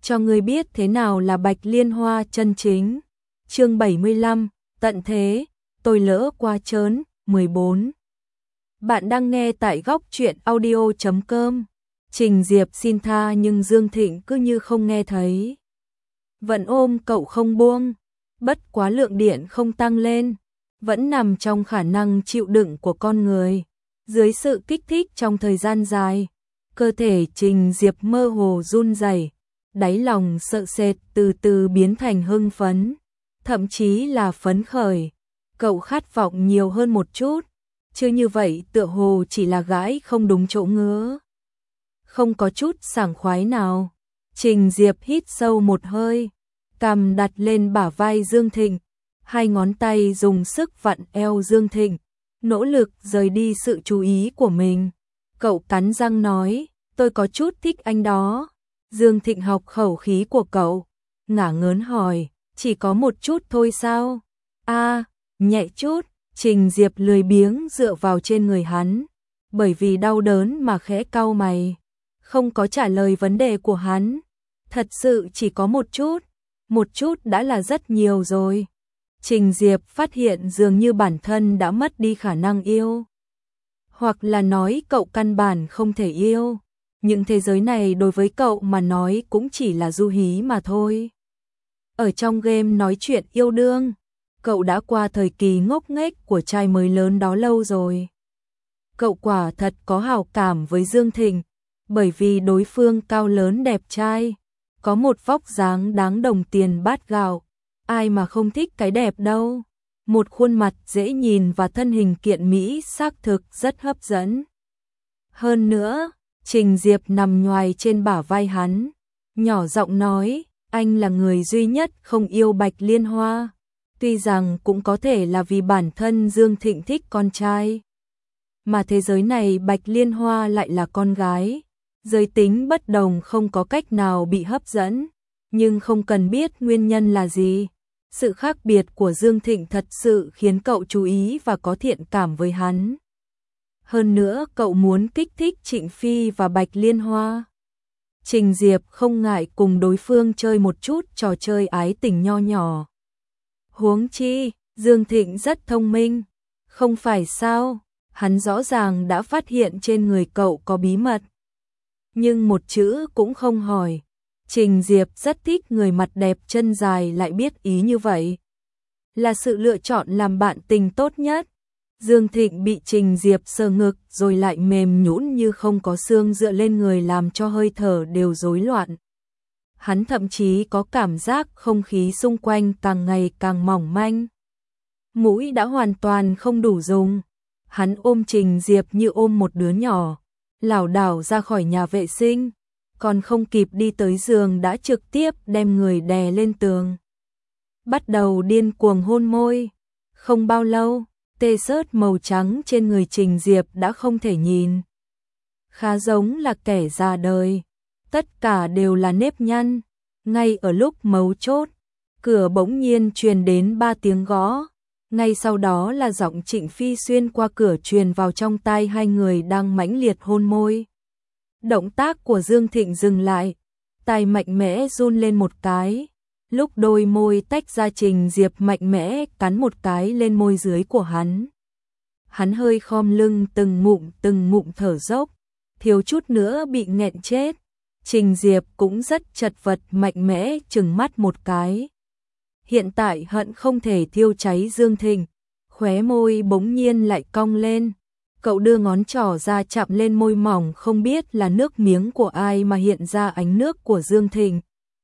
cho ngươi biết thế nào là Bạch Liên Hoa chân chính. Chương 75, tận thế, tôi lỡ qua trớn, 14. Bạn đang nghe tại góc truyện audio.com. Trình Diệp xin tha nhưng Dương Thịnh cứ như không nghe thấy. Vẫn ôm cậu không buông, bất quá lượng điện không tăng lên, vẫn nằm trong khả năng chịu đựng của con người. Dưới sự kích thích trong thời gian dài, cơ thể Trình Diệp mơ hồ run rẩy, đáy lòng sợ sệt từ từ biến thành hưng phấn, thậm chí là phấn khởi. Cậu khát vọng nhiều hơn một chút, chứ như vậy tựa hồ chỉ là gãi không đúng chỗ ngứa. Không có chút sảng khoái nào. Trình Diệp hít sâu một hơi, cằm đặt lên bả vai Dương Thịnh, hai ngón tay dùng sức vặn eo Dương Thịnh, nỗ lực rời đi sự chú ý của mình. Cậu cắn răng nói, tôi có chút thích anh đó. Dương Thịnh học khẩu khí của cậu, ngả ngớn hỏi, chỉ có một chút thôi sao? Nhẹ chút. Trình Diệp lười biếng dựa vào trên người hắn, bởi vì đau đớn mà khẽ cau mày, không có trả lời vấn đề của hắn. Thật sự chỉ có một chút đã là rất nhiều rồi. Trình Diệp phát hiện dường như bản thân đã mất đi khả năng yêu. Hoặc là nói cậu căn bản không thể yêu. Những thế giới này đối với cậu mà nói cũng chỉ là du hí mà thôi. Ở trong game nói chuyện yêu đương, cậu đã qua thời kỳ ngốc nghếch của trai mới lớn đó lâu rồi. Cậu quả thật có hảo cảm với Dương Thịnh, bởi vì đối phương cao lớn đẹp trai, có một vóc dáng đáng đồng tiền bát gạo. Ai mà không thích cái đẹp đâu. Một khuôn mặt dễ nhìn và thân hình kiện mỹ xác thực rất hấp dẫn. Hơn nữa, Trình Diệp nằm nhoài trên bả vai hắn, nhỏ giọng nói, anh là người duy nhất không yêu Bạch Liên Hoa. Tuy rằng cũng có thể là vì bản thân Dương Thịnh thích con trai, mà thế giới này Bạch Liên Hoa lại là con gái. Giới tính bất đồng không có cách nào bị hấp dẫn, nhưng không cần biết nguyên nhân là gì. Sự khác biệt của Dương Thịnh thật sự khiến cậu chú ý và có thiện cảm với hắn. Hơn nữa cậu muốn kích thích Trịnh Phi và Bạch Liên Hoa. Trình Diệp không ngại cùng đối phương chơi một chút trò chơi ái tình nho nhỏ. Huống chi, Dương Thịnh rất thông minh, không phải sao? Hắn rõ ràng đã phát hiện trên người cậu có bí mật, nhưng một chữ cũng không hỏi. Trình Diệp rất thích người mặt đẹp chân dài lại biết ý như vậy, là sự lựa chọn làm bạn tình tốt nhất. Dương Thịnh bị Trình Diệp sờ ngực rồi lại mềm nhũn như không có xương dựa lên người làm cho hơi thở đều rối loạn. Hắn thậm chí có cảm giác không khí xung quanh càng ngày càng mỏng manh. Mũi đã hoàn toàn không đủ dùng. Hắn ôm Trình Diệp như ôm một đứa nhỏ, lảo đảo ra khỏi nhà vệ sinh, còn không kịp đi tới giường đã trực tiếp đem người đè lên tường. Bắt đầu điên cuồng hôn môi. Không bao lâu, tê xớt màu trắng trên người Trình Diệp đã không thể nhìn. Khá giống là kẻ già đời. Tất cả đều là nếp nhăn. Ngay ở lúc mấu chốt, cửa bỗng nhiên truyền đến 3 tiếng gõ. Ngay sau đó là giọng Trịnh Phi xuyên qua cửa truyền vào trong tai hai người đang mãnh liệt hôn môi. Động tác của Dương Thịnh dừng lại, tai mạnh mẽ run lên một cái. Lúc đôi môi tách ra, Trình Diệp mạnh mẽ cắn một cái lên môi dưới của hắn. Hắn hơi khom lưng từng ngụm thở dốc, thiếu chút nữa bị nghẹn chết. Trình Diệp cũng rất chật vật mạnh mẽ trừng mắt một cái. Hiện tại hận không thể thiêu cháy Dương Thịnh, khóe môi bỗng nhiên lại cong lên. Cậu đưa ngón trỏ ra chạm lên môi mỏng không biết là nước miếng của ai mà hiện ra ánh nước của Dương Thịnh.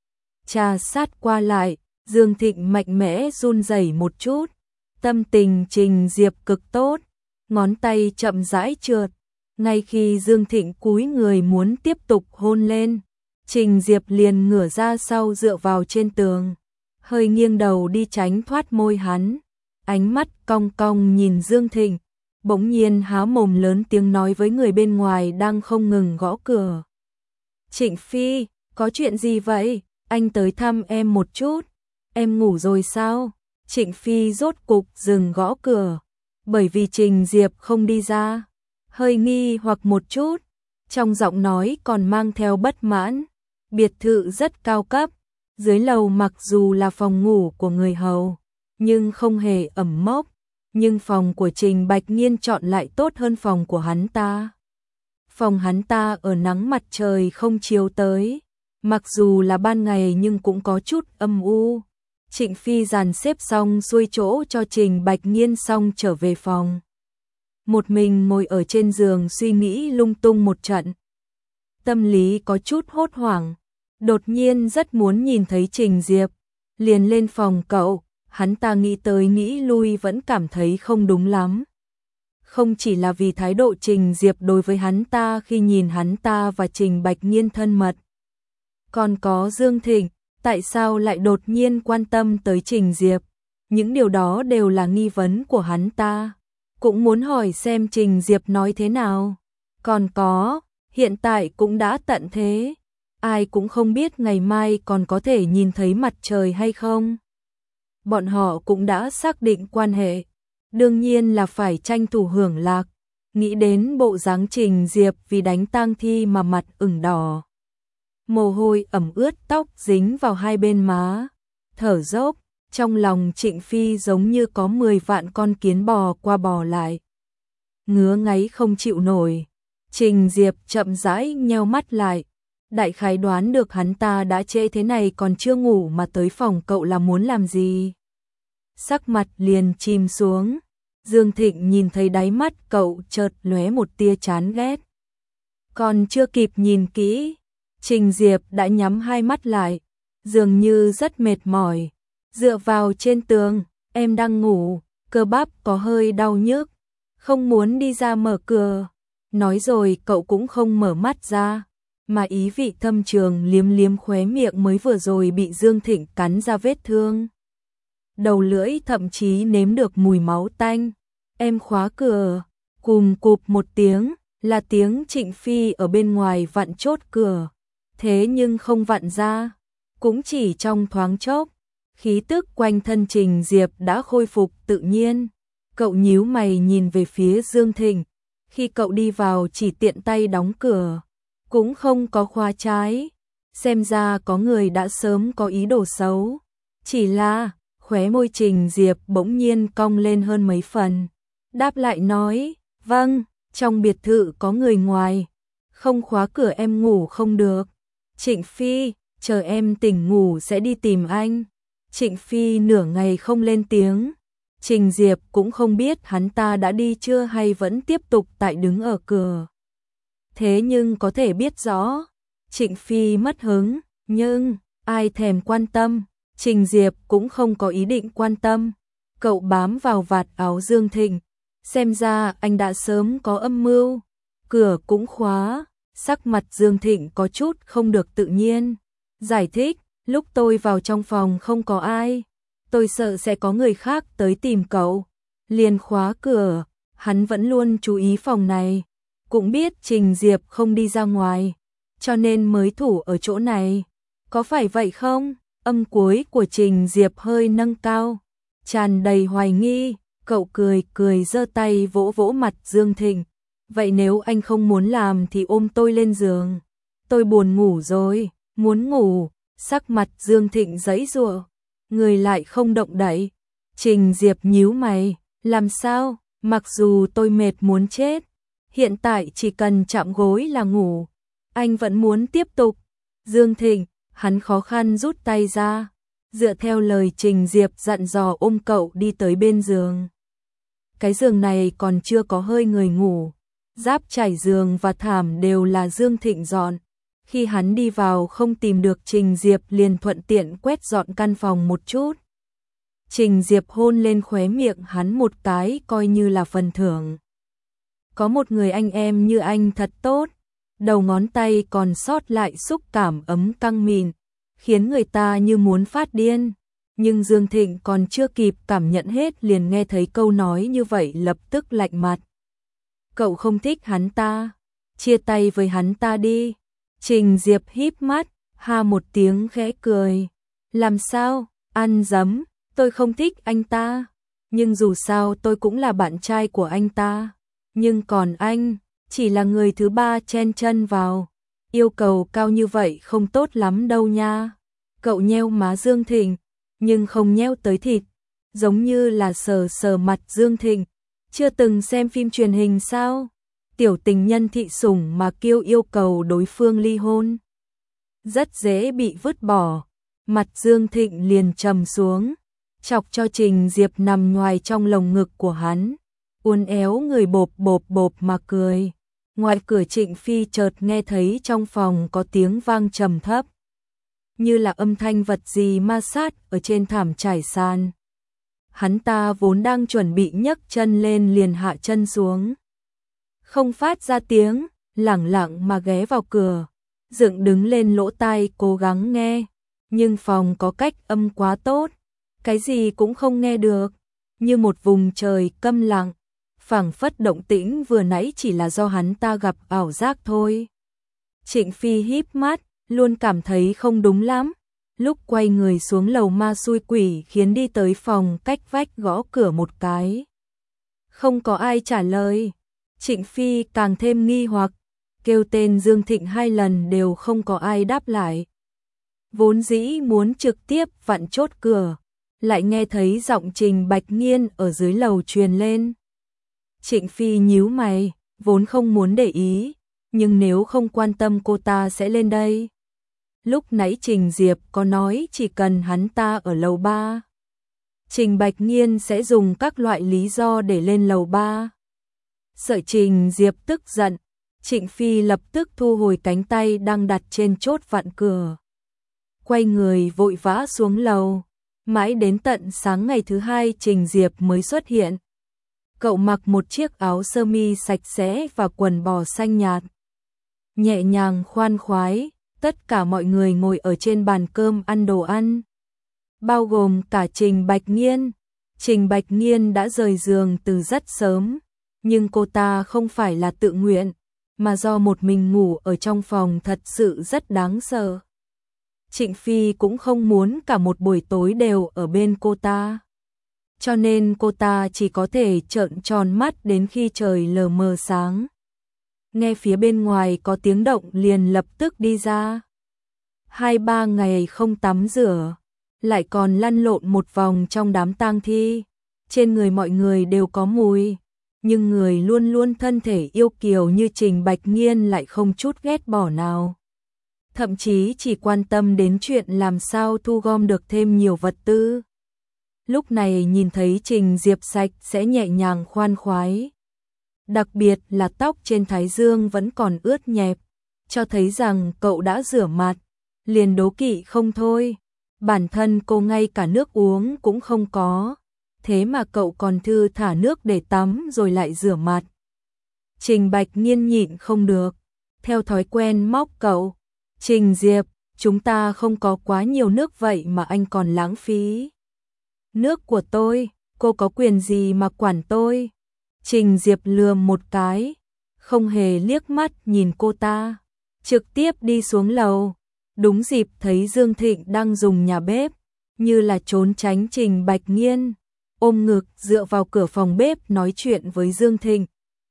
Trà sát qua lại, Dương Thịnh mạnh mẽ run rẩy một chút. Tâm tình Trình Diệp cực tốt, ngón tay chậm rãi trượt. Ngay khi Dương Thịnh cúi người muốn tiếp tục hôn lên, Trình Diệp liền ngửa ra sau dựa vào trên tường, hơi nghiêng đầu đi tránh thoát môi hắn. Ánh mắt cong cong nhìn Dương Thịnh, bỗng nhiên há mồm lớn tiếng nói với người bên ngoài đang không ngừng gõ cửa. Trịnh Phi, có chuyện gì vậy? Anh tới thăm em một chút. Em ngủ rồi sao? Trịnh Phi rốt cục dừng gõ cửa, bởi vì Trình Diệp không đi ra. Hơi nghi hoặc một chút, trong giọng nói còn mang theo bất mãn. Biệt thự rất cao cấp, dưới lầu mặc dù là phòng ngủ của người hầu, nhưng không hề ẩm mốc, nhưng phòng của Trình Bạch Nhiên chọn lại tốt hơn phòng của hắn ta. Phòng hắn ta ở nắng mặt trời không chiếu tới, mặc dù là ban ngày nhưng cũng có chút âm u. Trịnh Phi dàn xếp xong xuôi chỗ cho Trình Bạch Nhiên xong trở về phòng. Một mình ngồi ở trên giường suy nghĩ lung tung một trận. Tâm lý có chút hốt hoảng, đột nhiên rất muốn nhìn thấy Trình Diệp, liền lên phòng cậu, hắn ta nghĩ tới nghĩ lui vẫn cảm thấy không đúng lắm. Không chỉ là vì thái độ Trình Diệp đối với hắn ta khi nhìn hắn ta và Trình Bạch Nhiên thân mật. Còn có Dương Thịnh, tại sao lại đột nhiên quan tâm tới Trình Diệp? Những điều đó đều là nghi vấn của hắn ta. Cũng muốn hỏi xem Trình Diệp nói thế nào. Còn có, hiện tại cũng đã tận thế. Ai cũng không biết ngày mai còn có thể nhìn thấy mặt trời hay không. Bọn họ cũng đã xác định quan hệ. Đương nhiên là phải tranh thủ hưởng lạc. Nghĩ đến bộ dáng Trình Diệp vì đánh tang thi mà mặt ửng đỏ. Mồ hôi ẩm ướt tóc dính vào hai bên má. Thở dốc, trong lòng Trịnh Phi giống như có 10 vạn con kiến bò qua bò lại. Ngứa ngáy không chịu nổi. Trình Diệp chậm rãi nheo mắt lại. Đại khái đoán được hắn ta đã trễ thế này còn chưa ngủ mà tới phòng cậu là muốn làm gì. Sắc mặt liền chìm xuống. Dương Thịnh nhìn thấy đáy mắt cậu chợt lóe một tia chán ghét. Còn chưa kịp nhìn kỹ, Trình Diệp đã nhắm hai mắt lại, dường như rất mệt mỏi. Dựa vào trên tường, em đang ngủ, cơ bắp có hơi đau nhức, không muốn đi ra mở cửa. Nói rồi cậu cũng không mở mắt ra, mà ý vị thâm trường liếm liếm khóe miệng mới vừa rồi bị Dương Thịnh cắn ra vết thương. Đầu lưỡi thậm chí nếm được mùi máu tanh. Em khóa cửa, cùm cụp một tiếng, là tiếng Trịnh Phi ở bên ngoài vặn chốt cửa. Thế nhưng không vặn ra, cũng chỉ trong thoáng chốc, khí tức quanh thân Trình Diệp đã khôi phục tự nhiên. Cậu nhíu mày nhìn về phía Dương Thịnh, khi cậu đi vào chỉ tiện tay đóng cửa, cũng không có khóa trái. Xem ra có người đã sớm có ý đồ xấu. Chỉ là, khóe môi Trình Diệp bỗng nhiên cong lên hơn mấy phần. Đáp lại nói, vâng, trong biệt thự có người ngoài, không khóa cửa em ngủ không được. Trịnh Phi, chờ em tỉnh ngủ sẽ đi tìm anh. Trịnh Phi nửa ngày không lên tiếng. Trình Diệp cũng không biết hắn ta đã đi chưa hay vẫn tiếp tục tại đứng ở cửa. Thế nhưng có thể biết rõ, Trịnh Phi mất hứng, nhưng ai thèm quan tâm, Trình Diệp cũng không có ý định quan tâm. Cậu bám vào vạt áo Dương Thịnh, xem ra anh đã sớm có âm mưu. Cửa cũng khóa, sắc mặt Dương Thịnh có chút không được tự nhiên. Giải thích, lúc tôi vào trong phòng không có ai, tôi sợ sẽ có người khác tới tìm cậu, liền khóa cửa. Hắn vẫn luôn chú ý phòng này, cũng biết Trình Diệp không đi ra ngoài, cho nên mới thủ ở chỗ này. Có phải vậy không? Âm cuối của Trình Diệp hơi nâng cao, tràn đầy hoài nghi. Cậu cười cười giơ tay vỗ vỗ mặt Dương Thịnh. Vậy nếu anh không muốn làm thì ôm tôi lên giường. Tôi buồn ngủ rồi, muốn ngủ. Sắc mặt Dương Thịnh giãy giụa, người lại không động đậy. Trình Diệp nhíu mày, làm sao? Mặc dù tôi mệt muốn chết, hiện tại chỉ cần chạm gối là ngủ. Anh vẫn muốn tiếp tục. Dương Thịnh, hắn khó khăn rút tay ra, dựa theo lời Trình Diệp dặn dò ôm cậu đi tới bên giường. Cái giường này còn chưa có hơi người ngủ, giáp trải giường và thảm đều là Dương Thịnh dọn. Khi hắn đi vào không tìm được Trình Diệp liền thuận tiện quét dọn căn phòng một chút. Trình Diệp hôn lên khóe miệng hắn một cái coi như là phần thưởng. Có một người anh em như anh thật tốt. Đầu ngón tay còn sót lại xúc cảm ấm căng mịn, khiến người ta như muốn phát điên. Nhưng Dương Thịnh còn chưa kịp cảm nhận hết liền nghe thấy câu nói như vậy lập tức lạnh mặt. Cậu không thích hắn ta, chia tay với hắn ta đi. Trình Diệp híp mắt, ha một tiếng khẽ cười. Làm sao, ăn dấm, tôi không thích anh ta. Nhưng dù sao tôi cũng là bạn trai của anh ta. Nhưng còn anh, chỉ là người thứ ba chen chân vào. yêu cầu cao như vậy không tốt lắm đâu nha. Cậu nheo má Dương Thịnh, nhưng không nheo tới thịt, giống như là sờ sờ mặt Dương Thịnh. Chưa từng xem phim truyền hình sao? Tiểu tình nhân thị sủng mà kêu yêu cầu đối phương ly hôn. Rất dễ bị vứt bỏ. Mặt Dương Thịnh liền trầm xuống, chọc cho Trình Diệp nằm ngoài trong lồng ngực của hắn, uốn éo người bộp bộp bộp mà cười. Ngoài cửa Trịnh Phi chợt nghe thấy trong phòng có tiếng vang trầm thấp, như là âm thanh vật gì ma sát ở trên thảm trải sàn. Hắn ta vốn đang chuẩn bị nhấc chân lên liền hạ chân xuống, không phát ra tiếng, lẳng lặng mà ghé vào cửa, dựng đứng lên lỗ tai cố gắng nghe, nhưng phòng có cách âm quá tốt, cái gì cũng không nghe được, như một vùng trời câm lặng, phảng phất động tĩnh vừa nãy chỉ là do hắn ta gặp ảo giác thôi. Trịnh Phi híp mắt, luôn cảm thấy không đúng lắm, lúc quay người xuống lầu ma xui quỷ khiến đi tới phòng cách vách gõ cửa một cái. Không có ai trả lời, Trịnh Phi càng thêm nghi hoặc, kêu tên Dương Thịnh 2 lần đều không có ai đáp lại. Vốn dĩ muốn trực tiếp vặn chốt cửa, lại nghe thấy giọng Trình Bạch Nghiên ở dưới lầu truyền lên. Trịnh Phi nhíu mày, vốn không muốn để ý, nhưng nếu không quan tâm cô ta sẽ lên đây. Lúc nãy Trình Diệp có nói chỉ cần hắn ta ở lầu 3, Trình Bạch Nghiên sẽ dùng các loại lý do để lên lầu 3. Sợ Trình Diệp tức giận, Trịnh Phi lập tức thu hồi cánh tay đang đặt trên chốt vặn cửa. Quay người vội vã xuống lầu, mãi đến tận sáng ngày thứ 2 Trình Diệp mới xuất hiện. Cậu mặc một chiếc áo sơ mi sạch sẽ và quần bò xanh nhạt. Nhẹ nhàng khoan khoái, tất cả mọi người ngồi ở trên bàn cơm ăn đồ ăn, bao gồm cả Trình Bạch Nghiên. Trình Bạch Nghiên đã rời giường từ rất sớm, nhưng cô ta không phải là tự nguyện, mà do một mình ngủ ở trong phòng thật sự rất đáng sợ. Trịnh Phi cũng không muốn cả một buổi tối đều ở bên cô ta, cho nên cô ta chỉ có thể trợn tròn mắt đến khi trời lờ mờ sáng. Nghe phía bên ngoài có tiếng động liền lập tức đi ra. 2-3 ngày không tắm rửa, lại còn lăn lộn một vòng trong đám tang thi, trên người mọi người đều có mùi, nhưng người luôn luôn thân thể yêu kiều như Trình Bạch Nghiên lại không chút ghét bỏ nào. Thậm chí chỉ quan tâm đến chuyện làm sao thu gom được thêm nhiều vật tư. Lúc này nhìn thấy Trình Diệp sạch sẽ nhẹ nhàng khoan khoái. Đặc biệt là tóc trên thái dương vẫn còn ướt nhẹp, cho thấy rằng cậu đã rửa mặt, liền đố kỵ không thôi. Bản thân cô ngay cả nước uống cũng không có, thế mà cậu còn thư thả nước để tắm rồi lại rửa mặt. Trình Bạch Nghiên nhịn không được, theo thói quen móc cậu. Trình Diệp, chúng ta không có quá nhiều nước vậy mà anh còn lãng phí. Nước của tôi, cô có quyền gì mà quản tôi? Trình Diệp lườm một cái, không hề liếc mắt nhìn cô ta, trực tiếp đi xuống lầu. Đúng dịp thấy Dương Thịnh đang dùng nhà bếp, như là trốn tránh Trình Bạch Nghiên, ôm ngực dựa vào cửa phòng bếp nói chuyện với Dương Thịnh.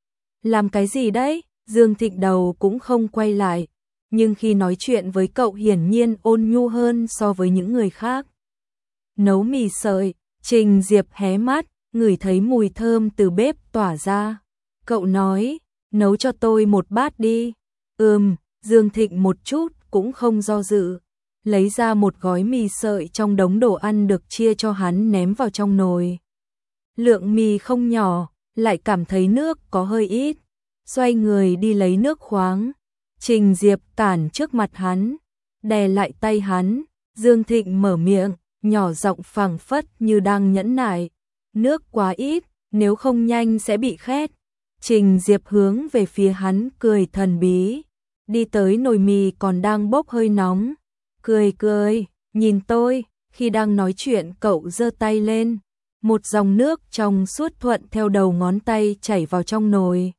Làm cái gì đấy? Dương Thịnh đầu cũng không quay lại, nhưng khi nói chuyện với cậu hiển nhiên ôn nhu hơn so với những người khác. Nấu mì sợi, Trình Diệp hé mắt, ngửi thấy mùi thơm từ bếp tỏa ra. Cậu nói, nấu cho tôi một bát đi. Dương Thịnh một chút cũng không do dự, lấy ra một gói mì sợi trong đống đồ ăn được chia cho hắn ném vào trong nồi. Lượng mì không nhỏ, lại cảm thấy nước có hơi ít, xoay người đi lấy nước khoáng. Trình Diệp cản trước mặt hắn, đè lại tay hắn. Dương Thịnh mở miệng, nhỏ giọng phảng phất như đang nhẫn nại. Nước quá ít, nếu không nhanh sẽ bị khét. Trình Diệp hướng về phía hắn cười thần bí, đi tới nồi mì còn đang bốc hơi nóng. Cười, nhìn tôi. Khi đang nói chuyện cậu giơ tay lên, một dòng nước trong suốt thuận theo đầu ngón tay chảy vào trong nồi.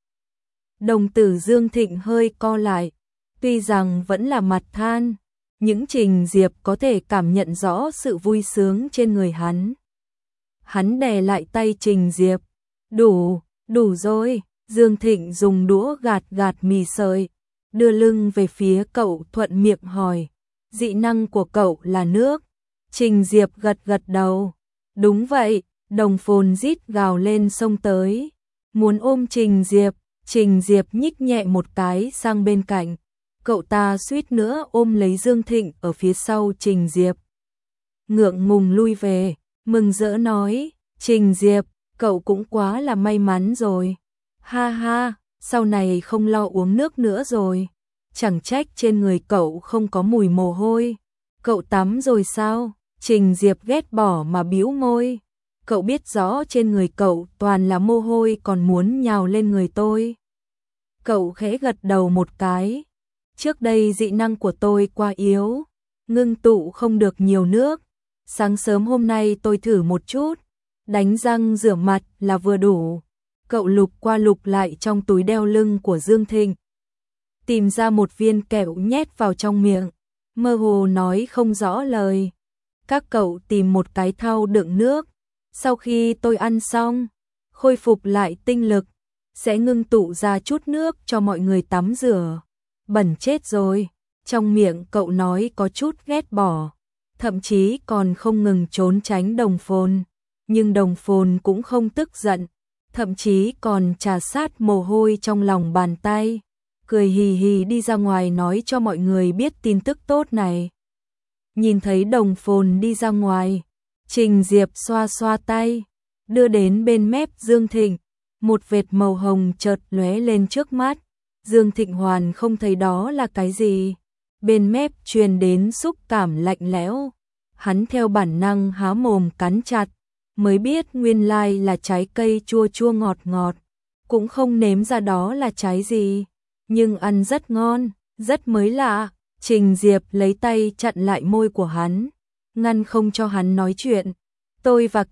Đồng tử Dương Thịnh hơi co lại, tuy rằng vẫn là mặt than, những Trình Diệp có thể cảm nhận rõ sự vui sướng trên người hắn. Hắn đè lại tay Trình Diệp, đủ rồi. Dương Thịnh dùng đũa gạt mì sợi, đưa lưng về phía cậu thuận miệng hỏi, dị năng của cậu là nước? Trình Diệp gật gật đầu. Đúng vậy, Đồng Phồn rít gào lên xông tới, muốn ôm Trình Diệp nhích nhẹ một cái sang bên cạnh. Cậu ta suýt nữa ôm lấy Dương Thịnh ở phía sau Trình Diệp. Ngượng ngùng lui về, mừng rỡ nói, Trình Diệp, cậu cũng quá là may mắn rồi. Ha ha, sau này không lo uống nước nữa rồi. Chẳng trách trên người cậu không có mùi mồ hôi. Cậu tắm rồi sao? Trình Diệp ghét bỏ mà bĩu môi. Cậu biết rõ trên người cậu toàn là mồ hôi còn muốn nhào lên người tôi. Cậu khẽ gật đầu một cái. Trước đây dị năng của tôi quá yếu, ngưng tụ không được nhiều nước. Sáng sớm hôm nay tôi thử một chút, đánh răng rửa mặt là vừa đủ. Cậu lục qua lục lại trong túi đeo lưng của Dương Thịnh, tìm ra một viên kẹo nhét vào trong miệng, mơ hồ nói không rõ lời. Các cậu tìm một cái thau đựng nước, sau khi tôi ăn xong, khôi phục lại tinh lực, sẽ ngưng tụ ra chút nước cho mọi người tắm rửa. Bẩn chết rồi, trong miệng cậu nói có chút ghét bỏ, thậm chí còn không ngừng trốn tránh Đồng Phồn, nhưng Đồng Phồn cũng không tức giận, thậm chí còn trà sát mồ hôi trong lòng bàn tay, cười hì hì đi ra ngoài nói cho mọi người biết tin tức tốt này. Nhìn thấy Đồng Phồn đi ra ngoài, Trình Diệp xoa xoa tay, đưa đến bên mép Dương Thịnh, một vệt màu hồng chợt lóe lên trước mắt. Dương Thịnh hoàn không thấy đó là cái gì, bên mép truyền đến xúc cảm lạnh lẽo. Hắn theo bản năng há mồm cắn chặt, mới biết nguyên lai là trái cây chua chua ngọt ngọt, cũng không nếm ra đó là trái gì, nhưng ăn rất ngon, rất mới lạ. Trình Diệp lấy tay chặn lại môi của hắn, ngăn không cho hắn nói chuyện. Tôi và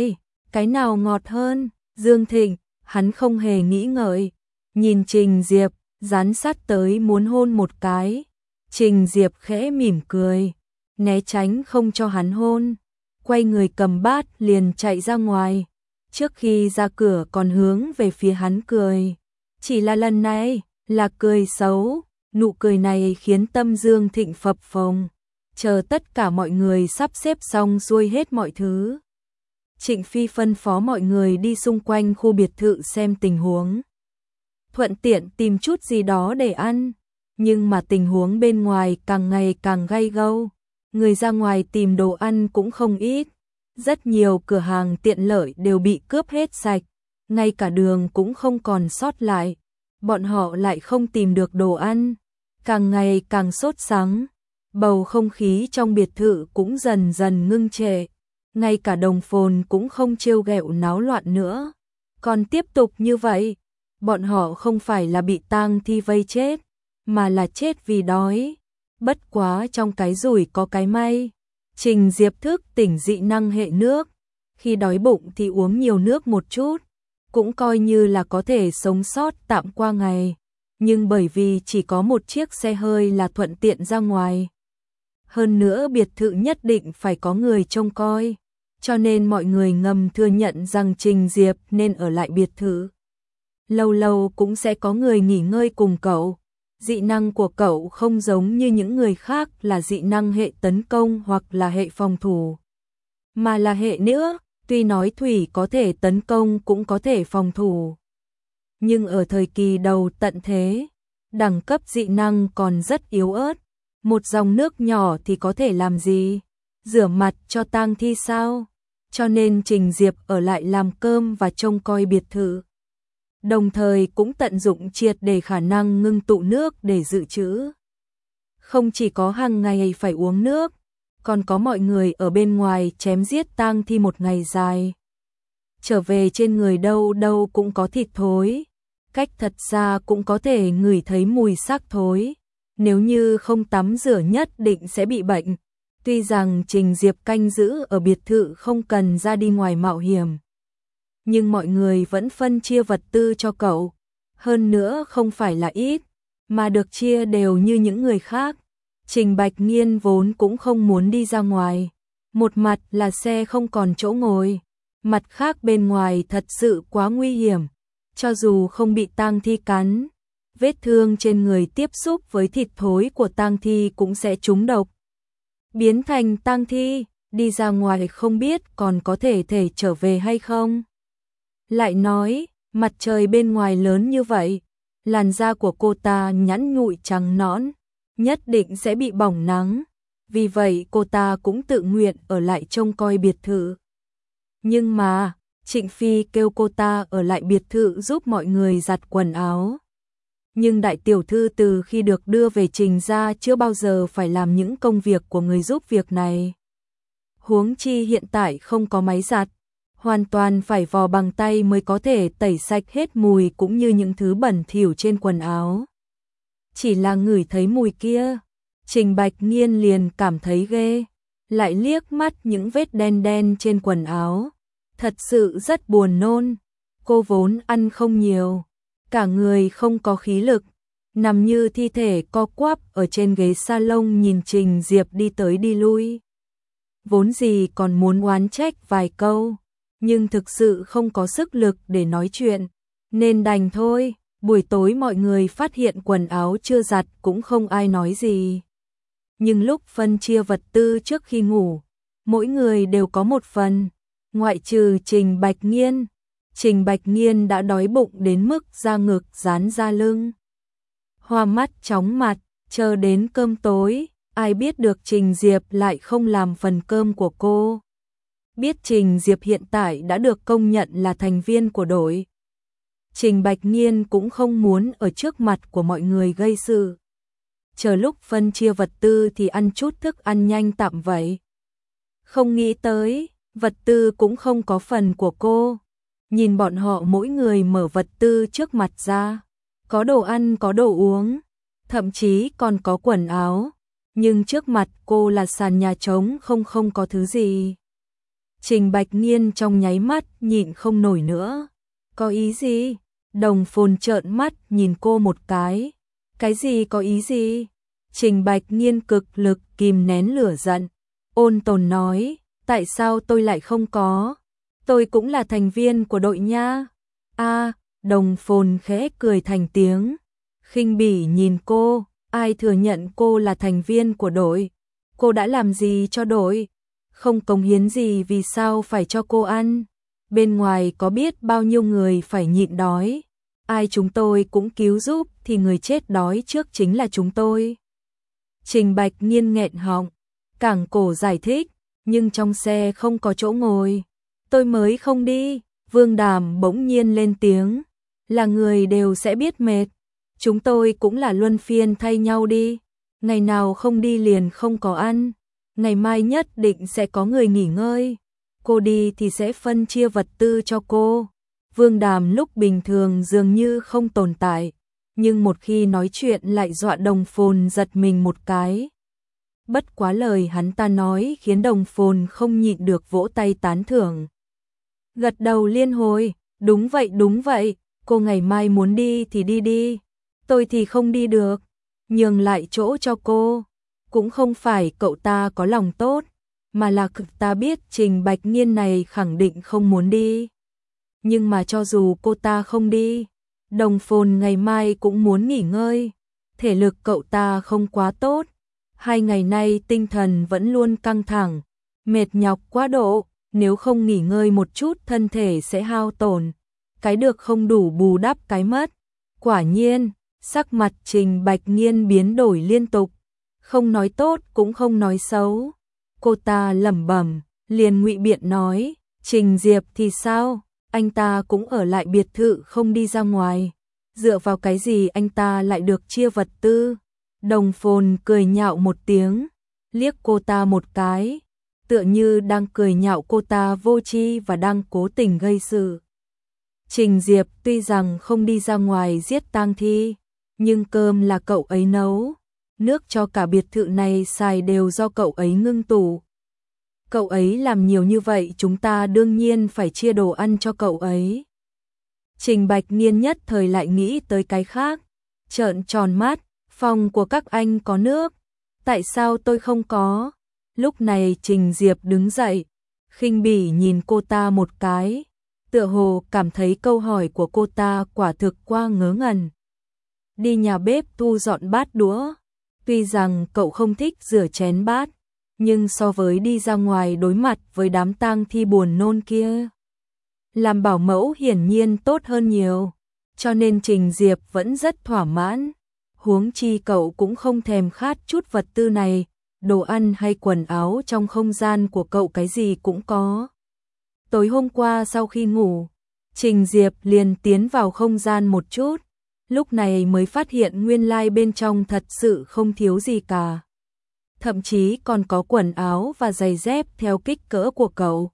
cái nào ngọt hơn? Dương Thịnh, hắn không hề nghĩ ngợi, nhìn Trình Diệp, dán sát tới muốn hôn một cái. Trình Diệp khẽ mỉm cười, né tránh không cho hắn hôn, quay người cầm bát liền chạy ra ngoài. Trước khi ra cửa còn hướng về phía hắn cười, chỉ là lần này là cười xấu. Nụ cười này khiến tâm Dương Thịnh phập phồng. Chờ tất cả mọi người sắp xếp xong xuôi hết mọi thứ, Trịnh Phi phân phó mọi người đi xung quanh khu biệt thự xem tình huống, thuận tiện tìm chút gì đó để ăn. Nhưng mà tình huống bên ngoài càng ngày càng gay gâu, người ra ngoài tìm đồ ăn cũng không ít. Rất nhiều cửa hàng tiện lợi đều bị cướp hết sạch, ngay cả đường cũng không còn sót lại. Bọn họ lại không tìm được đồ ăn, càng ngày càng sốt sắng. Bầu không khí trong biệt thự cũng dần dần ngưng trệ, ngay cả Đồng Phồn cũng không trêu ghẹo náo loạn nữa. Còn tiếp tục như vậy, bọn họ không phải là bị tang thi vây chết, mà là chết vì đói. Bất quá trong cái rủi có cái may, Trình Diệp thức tỉnh dị năng hệ nước, khi đói bụng thì uống nhiều nước một chút, cũng coi như là có thể sống sót tạm qua ngày. Nhưng bởi vì chỉ có một chiếc xe hơi là thuận tiện ra ngoài, hơn nữa biệt thự nhất định phải có người trông coi, cho nên mọi người ngầm thừa nhận rằng Trình Diệp nên ở lại biệt thự. Lâu lâu cũng sẽ có người nghỉ ngơi cùng cậu. Dị năng của cậu không giống như những người khác là dị năng hệ tấn công hoặc là hệ phòng thủ, mà là hệ nữa. Tuy nói thủy có thể tấn công cũng có thể phòng thủ, nhưng ở thời kỳ đầu tận thế, đẳng cấp dị năng còn rất yếu ớt. Một dòng nước nhỏ thì có thể làm gì? Rửa mặt cho tang thi sao? Cho nên Trình Diệp ở lại làm cơm và trông coi biệt thự, đồng thời cũng tận dụng triệt để khả năng ngưng tụ nước để dự trữ. Không chỉ có hàng ngày phải uống nước, còn có mọi người ở bên ngoài chém giết tang thi một ngày dài. Trở về trên người đâu đâu cũng có thịt thối, cách thật xa cũng có thể ngửi thấy mùi xác thối. Nếu như không tắm rửa nhất định sẽ bị bệnh. Tuy rằng Trình Diệp canh giữ ở biệt thự không cần ra đi ngoài mạo hiểm, nhưng mọi người vẫn phân chia vật tư cho cậu. Hơn nữa không phải là ít, mà được chia đều như những người khác. Trình Bạch Nghiên vốn cũng không muốn đi ra ngoài. Một mặt là xe không còn chỗ ngồi, mặt khác bên ngoài thật sự quá nguy hiểm. Cho dù không bị tang thi cắn, vết thương trên người tiếp xúc với thịt thối của tang thi cũng sẽ trúng độc. Biến thành tang thi, đi ra ngoài không biết còn có thể trở về hay không. Lại nói, mặt trời bên ngoài lớn như vậy, làn da của cô ta nhẵn nhụi trắng nõn, nhất định sẽ bị bỏng nắng. Vì vậy cô ta cũng tự nguyện ở lại trông coi biệt thự. Nhưng mà, Trịnh Phi kêu cô ta ở lại biệt thự giúp mọi người giặt quần áo. Nhưng đại tiểu thư từ khi được đưa về Trình gia chưa bao giờ phải làm những công việc của người giúp việc này. Huống chi hiện tại không có máy giặt, hoàn toàn phải vò bằng tay mới có thể tẩy sạch hết mùi cũng như những thứ bẩn thỉu trên quần áo. Chỉ là ngửi thấy mùi kia, Trình Bạch Nghiên liền cảm thấy ghê, lại liếc mắt những vết đen đen trên quần áo. Thật sự rất buồn nôn, cô vốn ăn không nhiều, cả người không có khí lực, nằm như thi thể co quắp ở trên ghế salon nhìn Trình Diệp đi tới đi lui. Vốn gì còn muốn oán trách vài câu, nhưng thực sự không có sức lực để nói chuyện, nên đành thôi. Buổi tối mọi người phát hiện quần áo chưa giặt cũng không ai nói gì. Nhưng lúc phân chia vật tư trước khi ngủ, mỗi người đều có một phần, ngoại trừ Trình Bạch Nghiên. Trình Bạch Nghiên đã đói bụng đến mức da ngực dán ra lưng. Hoa mắt chóng mặt, chờ đến cơm tối, ai biết được Trình Diệp lại không làm phần cơm của cô. Biết Trình Diệp hiện tại đã được công nhận là thành viên của đội, Trình Bạch Nghiên cũng không muốn ở trước mặt của mọi người gây sự. Chờ lúc phân chia vật tư thì ăn chút thức ăn nhanh tạm vậy. Không nghĩ tới, vật tư cũng không có phần của cô. Nhìn bọn họ mỗi người mở vật tư trước mặt ra. Có đồ ăn, có đồ uống, thậm chí còn có quần áo. Nhưng trước mặt cô là sàn nhà trống không có thứ gì. Trình Bạch Nghiên trong nháy mắt nhịn không nổi nữa. Có ý gì? Đồng Phồn trợn mắt nhìn cô một cái. Cái gì có ý gì? Trình Bạch Nghiên cực lực kìm nén lửa giận, ôn tồn nói, tại sao tôi lại không có? Tôi cũng là thành viên của đội nha. Đồng Phồn khẽ cười thành tiếng, khinh bỉ nhìn cô, ai thừa nhận cô là thành viên của đội? Cô đã làm gì cho đội? Không cống hiến gì vì sao phải cho cô ăn? Bên ngoài có biết bao nhiêu người phải nhịn đói. Ai chúng tôi cũng cứu giúp thì người chết đói trước chính là chúng tôi. Trình Bạch Nghiên nghẹn họng, cẳng cổ giải thích, nhưng trong xe không có chỗ ngồi. Tôi mới không đi. Vương Đàm bỗng nhiên lên tiếng, là người đều sẽ biết mệt. Chúng tôi cũng là luân phiên thay nhau đi. Ngày nào không đi liền không có ăn. Ngày mai nhất định sẽ có người nghỉ ngơi. Cô đi thì sẽ phân chia vật tư cho cô. Vương Đàm lúc bình thường dường như không tồn tại, nhưng một khi nói chuyện lại dọa Đồng Phồn giật mình một cái. Bất quá lời hắn ta nói khiến Đồng Phồn không nhịn được vỗ tay tán thưởng. Gật đầu liên hồi, đúng vậy, cô ngày mai muốn đi thì đi đi, tôi thì không đi được, nhường lại chỗ cho cô. Cũng không phải cậu ta có lòng tốt, mà là ta biết Trình Bạch Nghiên này khẳng định không muốn đi. Nhưng mà cho dù cô ta không đi, Đồng Phồn ngày mai cũng muốn nghỉ ngơi. Thể lực cậu ta không quá tốt. 2 ngày nay tinh thần vẫn luôn căng thẳng, mệt nhọc quá độ. Nếu không nghỉ ngơi một chút thân thể sẽ hao tổn. Cái được không đủ bù đắp cái mất. Quả nhiên, sắc mặt Trình Bạch Nghiên biến đổi liên tục. Không nói tốt cũng không nói xấu. Cô ta lẩm bẩm, liền ngụy biện nói, Trình Diệp thì sao? Anh ta cũng ở lại biệt thự không đi ra ngoài. Dựa vào cái gì anh ta lại được chia vật tư? Đồng Phồn cười nhạo một tiếng, liếc cô ta một cái, tựa như đang cười nhạo cô ta vô tri và đang cố tình gây sự. Trình Diệp tuy rằng không đi ra ngoài giết tang thi, nhưng cơm là cậu ấy nấu, nước cho cả biệt thự này xài đều do cậu ấy ngưng tủ. Cậu ấy làm nhiều như vậy chúng ta đương nhiên phải chia đồ ăn cho cậu ấy. Trình Bạch Nghiên nhất thời lại nghĩ tới cái khác, trợn tròn mắt, phòng của các anh có nước, tại sao tôi không có? Lúc này Trình Diệp đứng dậy, khinh bỉ nhìn cô ta một cái, tựa hồ cảm thấy câu hỏi của cô ta quả thực quá ngớ ngẩn. đi nhà bếp thu dọn bát đũa. Tuy rằng cậu không thích rửa chén bát, nhưng so với đi ra ngoài đối mặt với đám tang thi buồn nôn kia, làm bảo mẫu hiển nhiên tốt hơn nhiều, cho nên Trình Diệp vẫn rất thỏa mãn. Huống chi cậu cũng không thèm khát chút vật tư này, đồ ăn hay quần áo trong không gian của cậu cái gì cũng có. Tối hôm qua sau khi ngủ, Trình Diệp liền tiến vào không gian một chút, lúc này mới phát hiện nguyên lai bên trong thật sự không thiếu gì cả. Thậm chí còn có quần áo và giày dép theo kích cỡ của cậu.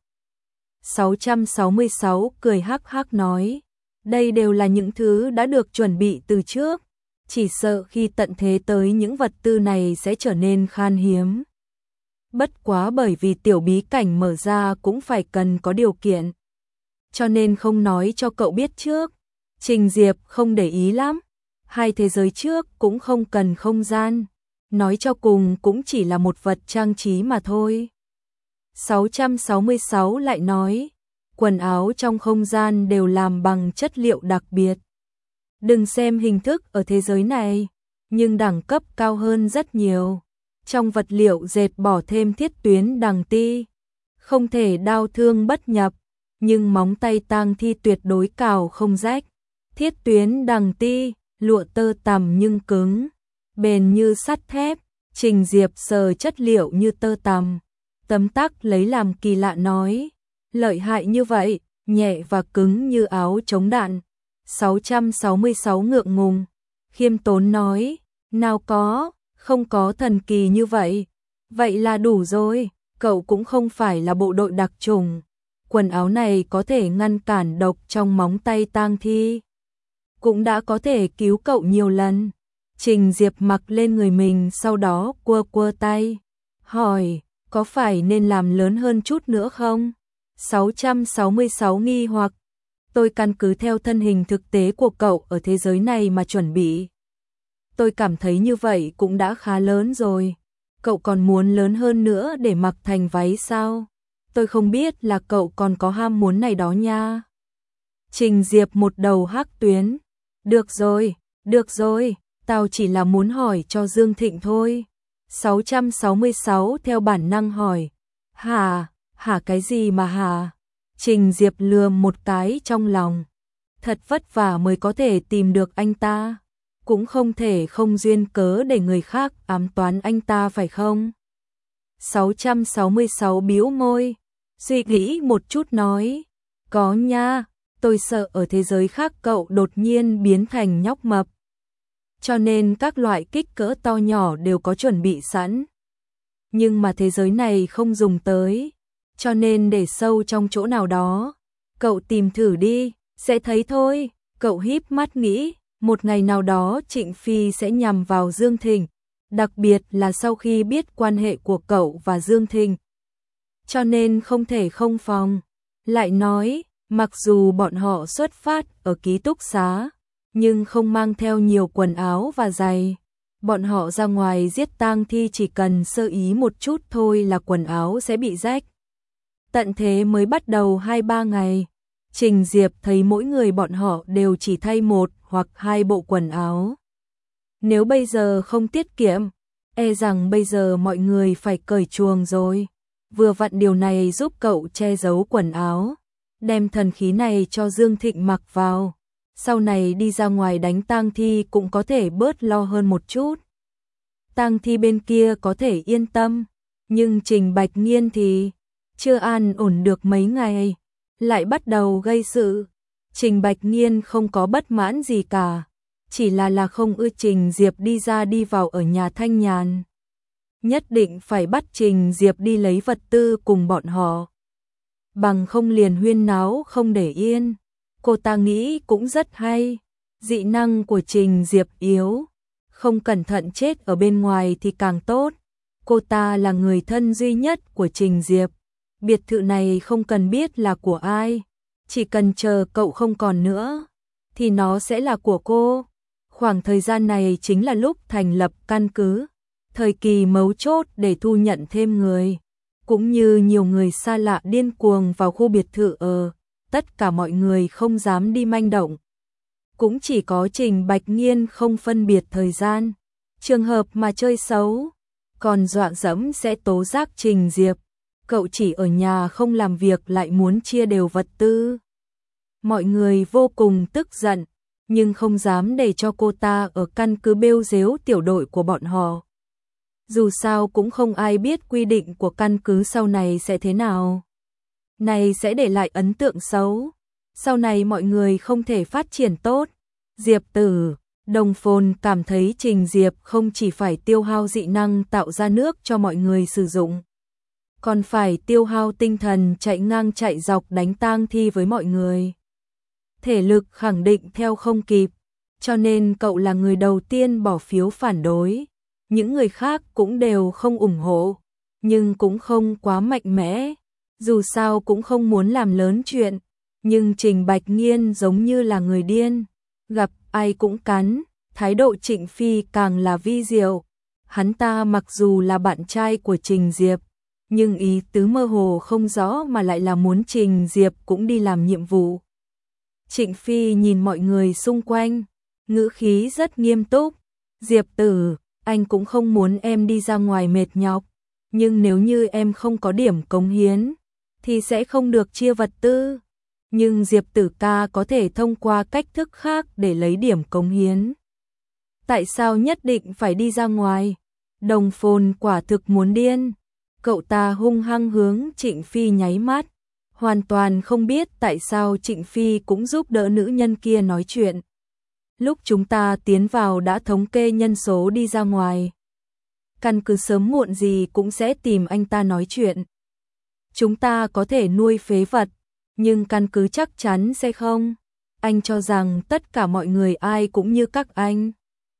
666 cười hắc hắc nói, đây đều là những thứ đã được chuẩn bị từ trước, chỉ sợ khi tận thế tới những vật tư này sẽ trở nên khan hiếm. Bất quá bởi vì tiểu bí cảnh mở ra cũng phải cần có điều kiện, cho nên không nói cho cậu biết trước. Trình Diệp không để ý lắm, hai thế giới trước cũng không cần không gian, nói cho cùng cũng chỉ là một vật trang trí mà thôi. 666 lại nói, quần áo trong không gian đều làm bằng chất liệu đặc biệt. Đừng xem hình thức ở thế giới này, nhưng đẳng cấp cao hơn rất nhiều. Trong vật liệu dệt bỏ thêm thiết tuyến đằng ti, không thể đao thương bất nhập, nhưng móng tay tang thi tuyệt đối cào không rách. Thiết tuyến đằng ti, lụa tơ tằm nhưng cứng, bền như sắt thép. Trình Diệp sờ chất liệu như tơ tằm, tấm tắc lấy làm kỳ lạ nói, lợi hại như vậy, nhẹ và cứng như áo chống đạn. 666 ngượng ngùng, khiêm tốn nói, nào có, không có thần kỳ như vậy. Vậy là đủ rồi, cậu cũng không phải là bộ đội đặc chủng. Quần áo này có thể ngăn cản độc trong móng tay tang thi, cũng đã có thể cứu cậu nhiều lần. Trình Diệp mặc lên người mình, sau đó quơ quơ tay, hỏi, có phải nên làm lớn hơn chút nữa không? 666 nghi hoặc, tôi căn cứ theo thân hình thực tế của cậu ở thế giới này mà chuẩn bị. Tôi cảm thấy như vậy cũng đã khá lớn rồi. Cậu còn muốn lớn hơn nữa để mặc thành váy sao? Tôi không biết là cậu còn có ham muốn này đó nha. Trình Diệp một đầu hắc tuyến. Được rồi, tao chỉ là muốn hỏi cho Dương Thịnh thôi. 666 theo bản năng hỏi. Hả cái gì mà hả? Trình Diệp lườm một cái trong lòng. Thật vất vả mới có thể tìm được anh ta, cũng không thể không duyên cớ để người khác ám toán anh ta phải không? 666 bĩu môi, suy nghĩ một chút nói, có nha, tôi sợ ở thế giới khác cậu đột nhiên biến thành nhóc mập. Cho nên các loại kích cỡ to nhỏ đều có chuẩn bị sẵn. Nhưng mà thế giới này không dùng tới, cho nên để sâu trong chỗ nào đó. Cậu tìm thử đi, sẽ thấy thôi. Cậu híp mắt nghĩ, một ngày nào đó Trịnh Phi sẽ nhằm vào Dương Thịnh, đặc biệt là sau khi biết quan hệ của cậu và Dương Thịnh. Cho nên không thể không phòng. Lại nói, mặc dù bọn họ xuất phát ở ký túc xá, nhưng không mang theo nhiều quần áo và giày. Bọn họ ra ngoài giết tang thi chỉ cần sơ ý một chút thôi là quần áo sẽ bị rách. Tận thế mới bắt đầu 2-3 ngày. Trình Diệp thấy mỗi người bọn họ đều chỉ thay 1 hoặc 2 bộ quần áo. Nếu bây giờ không tiết kiệm, e rằng bây giờ mọi người phải cởi chuồng rồi. Vừa vặn điều này giúp cậu che giấu quần áo, đem thần khí này cho Dương Thịnh mặc vào. Sau này đi ra ngoài đánh tang thi cũng có thể bớt lo hơn một chút. Tang thi bên kia có thể yên tâm, nhưng Trình Bạch Nghiên thì chưa an ổn được mấy ngày, lại bắt đầu gây sự. Trình Bạch Nghiên không có bất mãn gì cả, chỉ là không ưa Trình Diệp đi ra đi vào ở nhà Thanh Nhàn. Nhất định phải bắt Trình Diệp đi lấy vật tư cùng bọn họ, bằng không liền huyên náo không để yên. Cô ta nghĩ cũng rất hay, dị năng của Trình Diệp yếu, không cẩn thận chết ở bên ngoài thì càng tốt. Cô ta là người thân duy nhất của Trình Diệp, biệt thự này không cần biết là của ai, chỉ cần chờ cậu không còn nữa, thì nó sẽ là của cô. Khoảng thời gian này chính là lúc thành lập căn cứ, thời kỳ mấu chốt để thu nhận thêm người, cũng như nhiều người xa lạ điên cuồng vào khu biệt thự ở. Tất cả mọi người không dám đi manh động. cũng chỉ có Trình Bạch Nghiên không phân biệt thời gian. Trường hợp mà chơi xấu, còn dọa dẫm sẽ tố giác Trình Diệp. Cậu chỉ ở nhà không làm việc lại muốn chia đều vật tư. Mọi người vô cùng tức giận, nhưng không dám để cho cô ta ở căn cứ bêu dếu tiểu đội của bọn họ. Dù sao cũng không ai biết quy định của căn cứ sau này sẽ thế nào. Này sẽ để lại ấn tượng xấu. Sau này mọi người không thể phát triển tốt. Diệp Tử, Đồng Phồn cảm thấy Trình Diệp không chỉ phải tiêu hao dị năng tạo ra nước cho mọi người sử dụng, còn phải tiêu hao tinh thần chạy ngang chạy dọc đánh tang thi với mọi người. Thể lực khẳng định theo không kịp, cho nên cậu là người đầu tiên bỏ phiếu phản đối. Những người khác cũng đều không ủng hộ, nhưng cũng không quá mạnh mẽ, dù sao cũng không muốn làm lớn chuyện. Nhưng Trình Bạch Nghiên giống như là người điên, gặp ai cũng cắn, thái độ Trịnh Phi càng là vi diệu. Hắn ta mặc dù là bạn trai của Trình Diệp, nhưng ý tứ mơ hồ không rõ mà lại là muốn Trình Diệp cũng đi làm nhiệm vụ. Trịnh Phi nhìn mọi người xung quanh, ngữ khí rất nghiêm túc. Diệp Tử, anh cũng không muốn em đi ra ngoài mệt nhọc, nhưng nếu như em không có điểm cống hiến, thì sẽ không được chia vật tư. Nhưng Diệp Tử ca có thể thông qua cách thức khác để lấy điểm cống hiến. Tại sao nhất định phải đi ra ngoài? Đồng Phồn quả thực muốn điên. Cậu ta hung hăng hướng Trịnh Phi nháy mắt, hoàn toàn không biết tại sao Trịnh Phi cũng giúp đỡ nữ nhân kia nói chuyện. Lúc chúng ta tiến vào đã thống kê nhân số đi ra ngoài. Căn cứ sớm muộn gì cũng sẽ tìm anh ta nói chuyện. Chúng ta có thể nuôi phế vật, nhưng căn cứ chắc chắn sẽ không. Anh cho rằng tất cả mọi người ai cũng như các anh.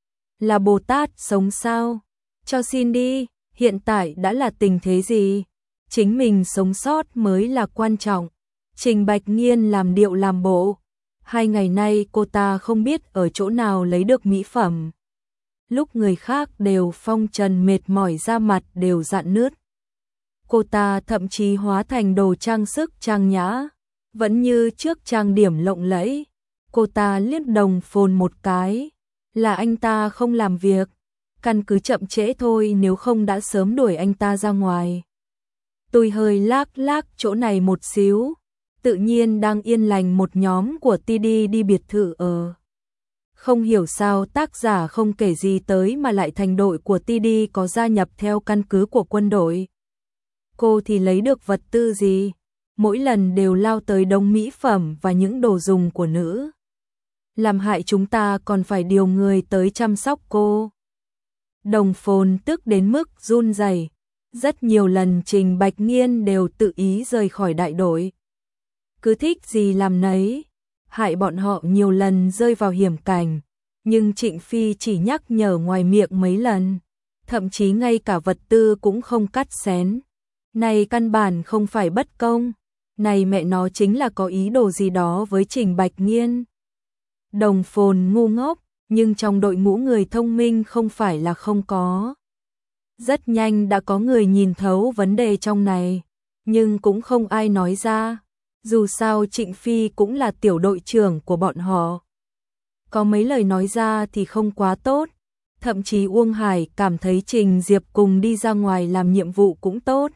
Là Bồ Tát sống sao? Cho xin đi, hiện tại đã là tình thế gì? Chính mình sống sót mới là quan trọng. Trình Bạch Nghiên làm điệu làm bộ. 2 ngày nay cô ta không biết ở chỗ nào lấy được mỹ phẩm. Lúc người khác đều phong trần mệt mỏi da mặt đều rạn nứt. Cô ta thậm chí hóa thành đồ trang sức trang nhã, vẫn như trước trang điểm lộng lẫy. Cô ta liếc Đồng Phồn một cái, là anh ta không làm việc, căn cứ chậm trễ thôi, nếu không đã sớm đuổi anh ta ra ngoài. Tôi hơi lác lác chỗ này một xíu, tự nhiên đang yên lành một nhóm của TD đi biệt thự ở. Không hiểu sao tác giả không kể gì tới mà lại thành đội của TD có gia nhập theo căn cứ của quân đội. Cô thì lấy được vật tư gì? Mỗi lần đều lao tới đống mỹ phẩm và những đồ dùng của nữ. Làm hại chúng ta còn phải điều người tới chăm sóc cô. Đồng Phồn tức đến mức run rẩy. Rất nhiều lần Trình Bạch Nghiên đều tự ý rời khỏi đại đội. Cứ thích gì làm nấy, hại bọn họ nhiều lần rơi vào hiểm cảnh. Nhưng Trịnh Phi chỉ nhắc nhở ngoài miệng mấy lần, thậm chí ngay cả vật tư cũng không cắt xén. Này căn bản không phải bất công, này mẹ nó chính là có ý đồ gì đó với Trình Bạch Nghiên. Đồng Phồn ngu ngốc, nhưng trong đội ngũ người thông minh không phải là không có. Rất nhanh đã có người nhìn thấu vấn đề trong này, nhưng cũng không ai nói ra. Dù sao Trịnh Phi cũng là tiểu đội trưởng của bọn họ. Có mấy lời nói ra thì không quá tốt. Thậm chí Uông Hải cảm thấy Trình Diệp cùng đi ra ngoài làm nhiệm vụ cũng tốt.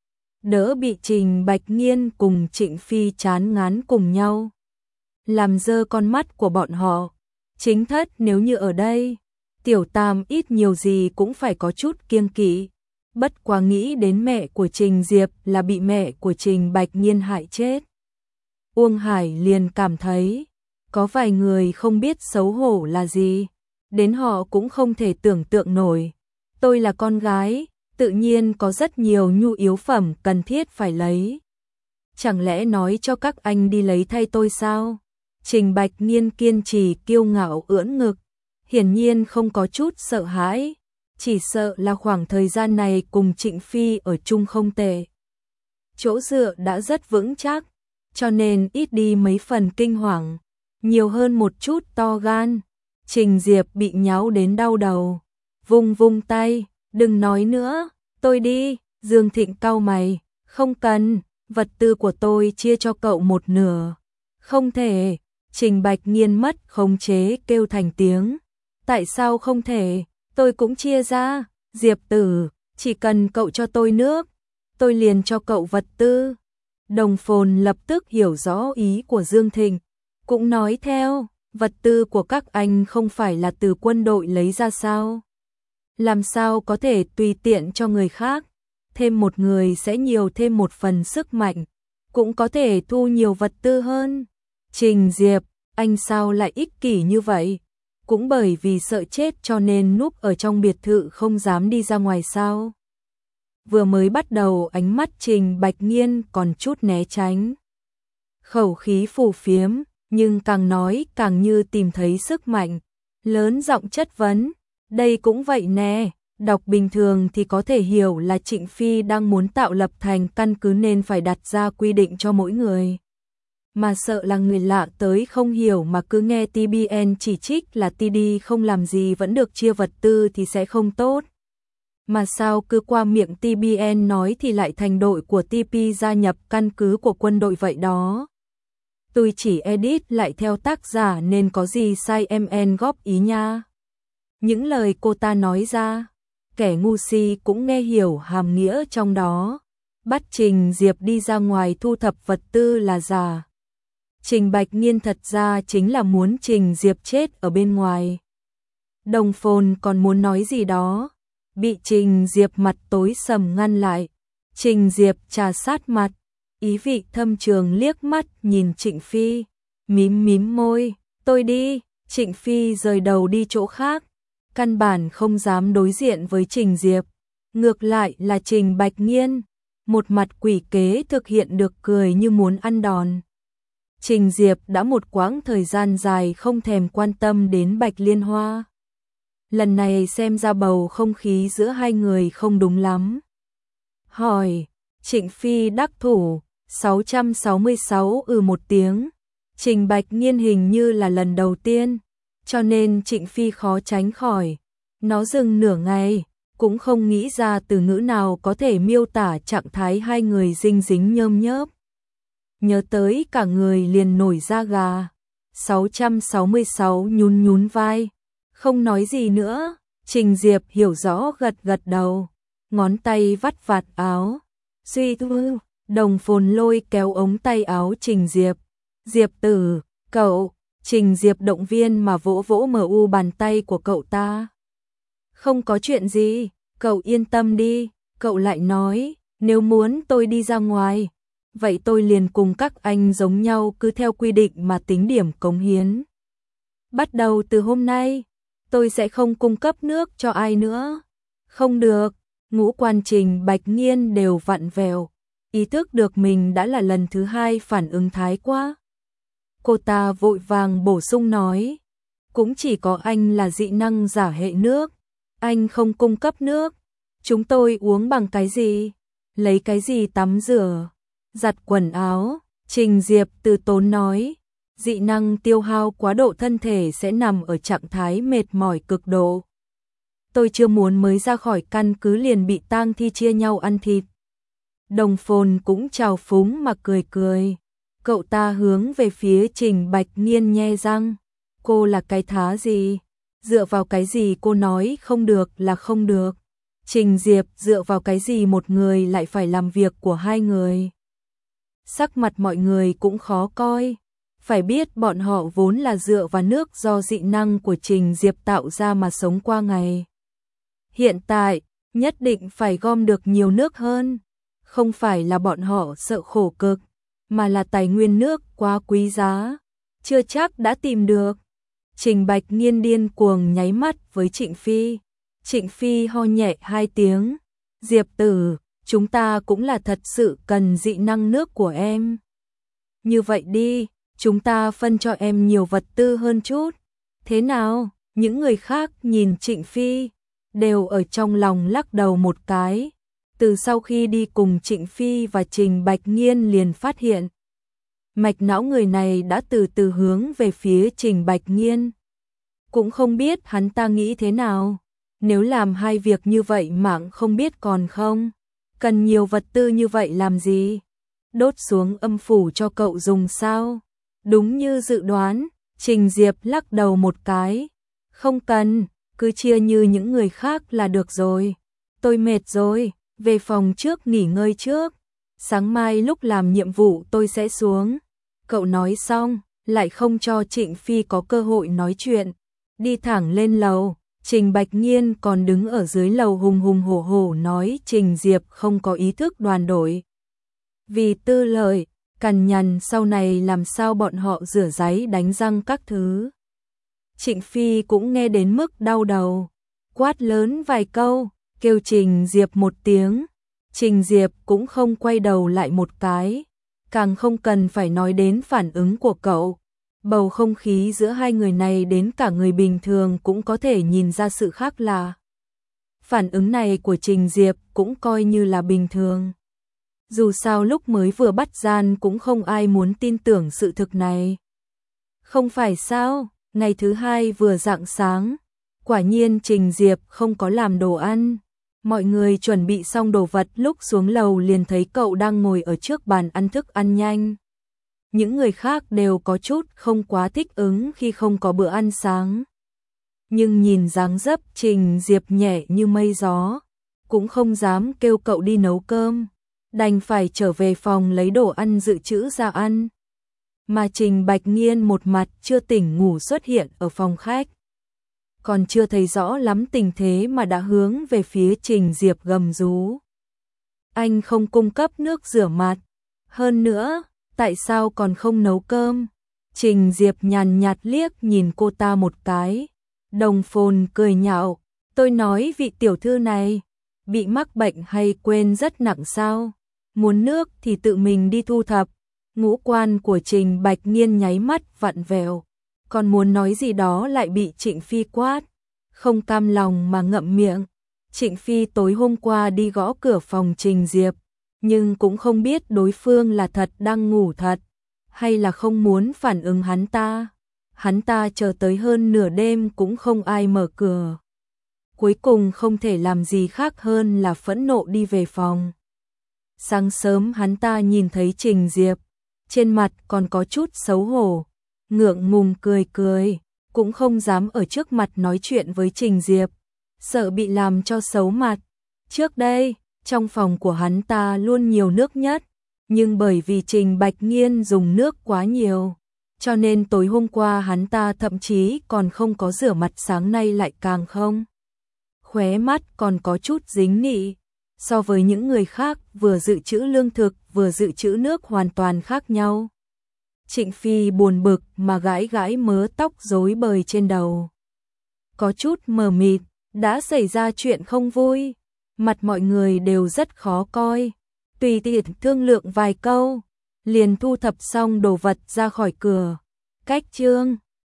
Đỡ bị Trình Bạch Nghiên cùng Trịnh Phi chán ngán cùng nhau, làm dơ con mắt của bọn họ. Chính thất nếu như ở đây, Tiểu Tam ít nhiều gì cũng phải có chút kiêng kỵ. Bất quá nghĩ đến mẹ của Trình Diệp là bị mẹ của Trình Bạch Nghiên hại chết. Uông Hải liền cảm thấy, có vài người không biết xấu hổ là gì, đến họ cũng không thể tưởng tượng nổi. Tôi là con gái, tự nhiên có rất nhiều nhu yếu phẩm cần thiết phải lấy. Chẳng lẽ nói cho các anh đi lấy thay tôi sao? Trình Bạch Nghiên kiên trì kiêu ngạo ưỡn ngực, hiển nhiên không có chút sợ hãi, chỉ sợ là khoảng thời gian này cùng Trịnh Phi ở chung không tệ. Chỗ dựa đã rất vững chắc, cho nên ít đi mấy phần kinh hoàng, nhiều hơn một chút to gan. Trình Diệp bị nháo đến đau đầu, vung vung tay, đừng nói nữa, tôi đi. Dương Thịnh cau mày, không cần, vật tư của tôi chia cho cậu một nửa. Không thể. Trình Bạch Nghiên mất khống chế kêu thành tiếng. Tại sao không thể, tôi cũng chia ra, Diệp Tử, chỉ cần cậu cho tôi nước, tôi liền cho cậu vật tư. Đồng Phồn lập tức hiểu rõ ý của Dương Thịnh, cũng nói theo, vật tư của các anh không phải là từ quân đội lấy ra sao? Làm sao có thể tùy tiện cho người khác, thêm một người sẽ nhiều thêm một phần sức mạnh, cũng có thể thu nhiều vật tư hơn. Trình Diệp, anh sao lại ích kỷ như vậy? Cũng bởi vì sợ chết cho nên núp ở trong biệt thự không dám đi ra ngoài sao? Vừa mới bắt đầu ánh mắt Trình Bạch Nghiên còn chút né tránh. Khẩu khí phù phiếm, nhưng càng nói càng như tìm thấy sức mạnh, lớn giọng chất vấn, đây cũng vậy nè, đọc bình thường thì có thể hiểu là Trịnh Phi đang muốn tạo lập thành căn cứ nên phải đặt ra quy định cho mỗi người. Mà sợ là người lạ tới không hiểu mà cứ nghe TBN chỉ trích là TD không làm gì vẫn được chia vật tư thì sẽ không tốt. Mà sao cứ qua miệng TBN nói thì lại thành đội của TP gia nhập căn cứ của quân đội vậy đó. Tôi chỉ edit lại theo tác giả nên có gì sai MN góp ý nha. Những lời cô ta nói ra, kẻ ngu si cũng nghe hiểu hàm nghĩa trong đó. Bắt Trình Diệp đi ra ngoài thu thập vật tư là giả. Trình Bạch Nghiên thật ra chính là muốn Trình Diệp chết ở bên ngoài. Đồng Phồn còn muốn nói gì đó, bị Trình Diệp mặt tối sầm ngăn lại. Trình Diệp trà sát mặt, ý vị thâm trường liếc mắt nhìn Trịnh Phi, mím môi, tôi đi. Trịnh Phi rời đầu đi chỗ khác, căn bản không dám đối diện với Trình Diệp. Ngược lại là Trình Bạch Nghiên, một mặt quỷ kế thực hiện được cười như muốn ăn đòn. Trình Diệp đã một quãng thời gian dài không thèm quan tâm đến Bạch Liên Hoa. Lần này xem ra bầu không khí giữa hai người không đúng lắm. Hỏi, Trịnh Phi đắc thủ, 666 một tiếng. Trình Bạch Nghiên hình như là lần đầu tiên, cho nên Trịnh Phi khó tránh khỏi. Nó dừng nửa ngày, cũng không nghĩ ra từ ngữ nào có thể miêu tả trạng thái hai người dinh dính nhơm nhớp. Nhớ tới cả người liền nổi da gà. 666 nhún vai, không nói gì nữa. Trình Diệp hiểu rõ gật đầu, ngón tay vắt vạt áo. Suy thư, Đồng Phồn lôi kéo ống tay áo Trình Diệp. Diệp Tử, cậu. Trình Diệp động viên mà vỗ mu bàn tay của cậu ta. Không có chuyện gì, cậu yên tâm đi. Cậu lại nói, nếu muốn tôi đi ra ngoài, vậy tôi liền cùng các anh giống nhau cứ theo quy định mà tính điểm cống hiến. Bắt đầu từ hôm nay, tôi sẽ không cung cấp nước cho ai nữa. Không được, ngũ quan Trình Bạch Nghiên đều vặn vẹo, ý thức được mình đã là lần thứ hai phản ứng thái quá. Cô ta vội vàng bổ sung nói, cũng chỉ có anh là dị năng giả hệ nước, anh không cung cấp nước, chúng tôi uống bằng cái gì, lấy cái gì tắm rửa, giặt quần áo. Trình Diệp từ tốn nói, dị năng tiêu hao quá độ thân thể sẽ nằm ở trạng thái mệt mỏi cực độ. Tôi chưa muốn mới ra khỏi căn cứ liền bị tang thi chia nhau ăn thịt. Đồng Phồn cũng trào phúng mà cười. Cậu ta hướng về phía Trình Bạch Nghiên nhe răng. Cô là cái thá gì? Dựa vào cái gì cô nói không được là không được? Trình Diệp dựa vào cái gì một người lại phải làm việc của hai người? Sắc mặt mọi người cũng khó coi. Phải biết bọn họ vốn là dựa vào nước do dị năng của Trình Diệp tạo ra mà sống qua ngày. Hiện tại, nhất định phải gom được nhiều nước hơn. Không phải là bọn họ sợ khổ cực, mà là tài nguyên nước quá quý giá, chưa chắc đã tìm được. Trình Bạch Nghiên điên cuồng nháy mắt với Trịnh Phi. Trịnh Phi ho nhẹ 2 tiếng. Diệp Tử, chúng ta cũng là thật sự cần dị năng nước của em. Như vậy đi, chúng ta phân cho em nhiều vật tư hơn chút. Thế nào? Những người khác nhìn Trịnh Phi, đều ở trong lòng lắc đầu một cái. Từ sau khi đi cùng Trịnh Phi và Trình Bạch Nghiên liền phát hiện, mạch não người này đã từ từ hướng về phía Trình Bạch Nghiên. Cũng không biết hắn ta nghĩ thế nào, nếu làm hai việc như vậy mạng không biết còn không, cần nhiều vật tư như vậy làm gì, đốt xuống âm phủ cho cậu dùng sao? Đúng như dự đoán, Trình Diệp lắc đầu một cái. Không cần, cứ chia như những người khác là được rồi. Tôi mệt rồi, về phòng trước nghỉ ngơi trước. Sáng mai lúc làm nhiệm vụ tôi sẽ xuống. Cậu nói xong, lại không cho Trịnh Phi có cơ hội nói chuyện. Đi thẳng lên lầu, Trình Bạch Nhiên còn đứng ở dưới lầu hùng hùng hổ hổ nói Trình Diệp không có ý thức đoàn đội. Vì tư lợi, cằn nhằn sau này làm sao bọn họ rửa ráy đánh răng các thứ. Trịnh Phi cũng nghe đến mức đau đầu, quát lớn vài câu, kêu Trình Diệp một tiếng. Trình Diệp cũng không quay đầu lại một cái, càng không cần phải nói đến phản ứng của cậu. Bầu không khí giữa hai người này đến cả người bình thường cũng có thể nhìn ra sự khác lạ. Phản ứng này của Trình Diệp cũng coi như là bình thường. Dù sao lúc mới vừa bắt gian cũng không ai muốn tin tưởng sự thực này. Không phải sao, ngày thứ hai vừa rạng sáng, quả nhiên Trình Diệp không có làm đồ ăn. Mọi người chuẩn bị xong đồ vật lúc xuống lầu liền thấy cậu đang ngồi ở trước bàn ăn thức ăn nhanh. Những người khác đều có chút không quá thích ứng khi không có bữa ăn sáng. Nhưng nhìn dáng dấp Trình Diệp nhẹ như mây gió, cũng không dám kêu cậu đi nấu cơm, đành phải trở về phòng lấy đồ ăn dự trữ ra ăn. Mà Trình Bạch Nhiên một mặt chưa tỉnh ngủ xuất hiện ở phòng khách. Còn chưa thấy rõ lắm tình thế mà đã hướng về phía Trình Diệp gầm rú. Anh không cung cấp nước rửa mặt. Hơn nữa, tại sao còn không nấu cơm? Trình Diệp nhàn nhạt liếc nhìn cô ta một cái. Đồng Phồn cười nhạo. Tôi nói vị tiểu thư này, bị mắc bệnh hay quên rất nặng sao? Muốn nước thì tự mình đi thu thập. Ngũ quan của Trình Bạch Nhiên nháy mắt vặn vẹo. Còn muốn nói gì đó lại bị Trịnh Phi quát. Không cam lòng mà ngậm miệng. Trịnh Phi tối hôm qua đi gõ cửa phòng Trình Diệp, nhưng cũng không biết đối phương là thật đang ngủ thật, hay là không muốn phản ứng hắn ta. Hắn ta chờ tới hơn nửa đêm cũng không ai mở cửa. Cuối cùng không thể làm gì khác hơn là phẫn nộ đi về phòng. Sáng sớm hắn ta nhìn thấy Trình Diệp, trên mặt còn có chút xấu hổ, ngượng ngùng cười cười, cũng không dám ở trước mặt nói chuyện với Trình Diệp, sợ bị làm cho xấu mặt. Trước đây, trong phòng của hắn ta luôn nhiều nước nhất, nhưng bởi vì Trình Bạch Nhiên dùng nước quá nhiều, cho nên tối hôm qua hắn ta thậm chí còn không có rửa mặt, sáng nay lại càng không. Khóe mắt còn có chút dính nị. So với những người khác vừa dự trữ lương thực vừa dự trữ nước hoàn toàn khác nhau. Trịnh Phi buồn bực mà gãi gãi mớ tóc rối bời trên đầu. Có chút mờ mịt, đã xảy ra chuyện không vui. Mặt mọi người đều rất khó coi. Tùy tiện thương lượng vài câu, liền thu thập xong đồ vật ra khỏi cửa. Cách chương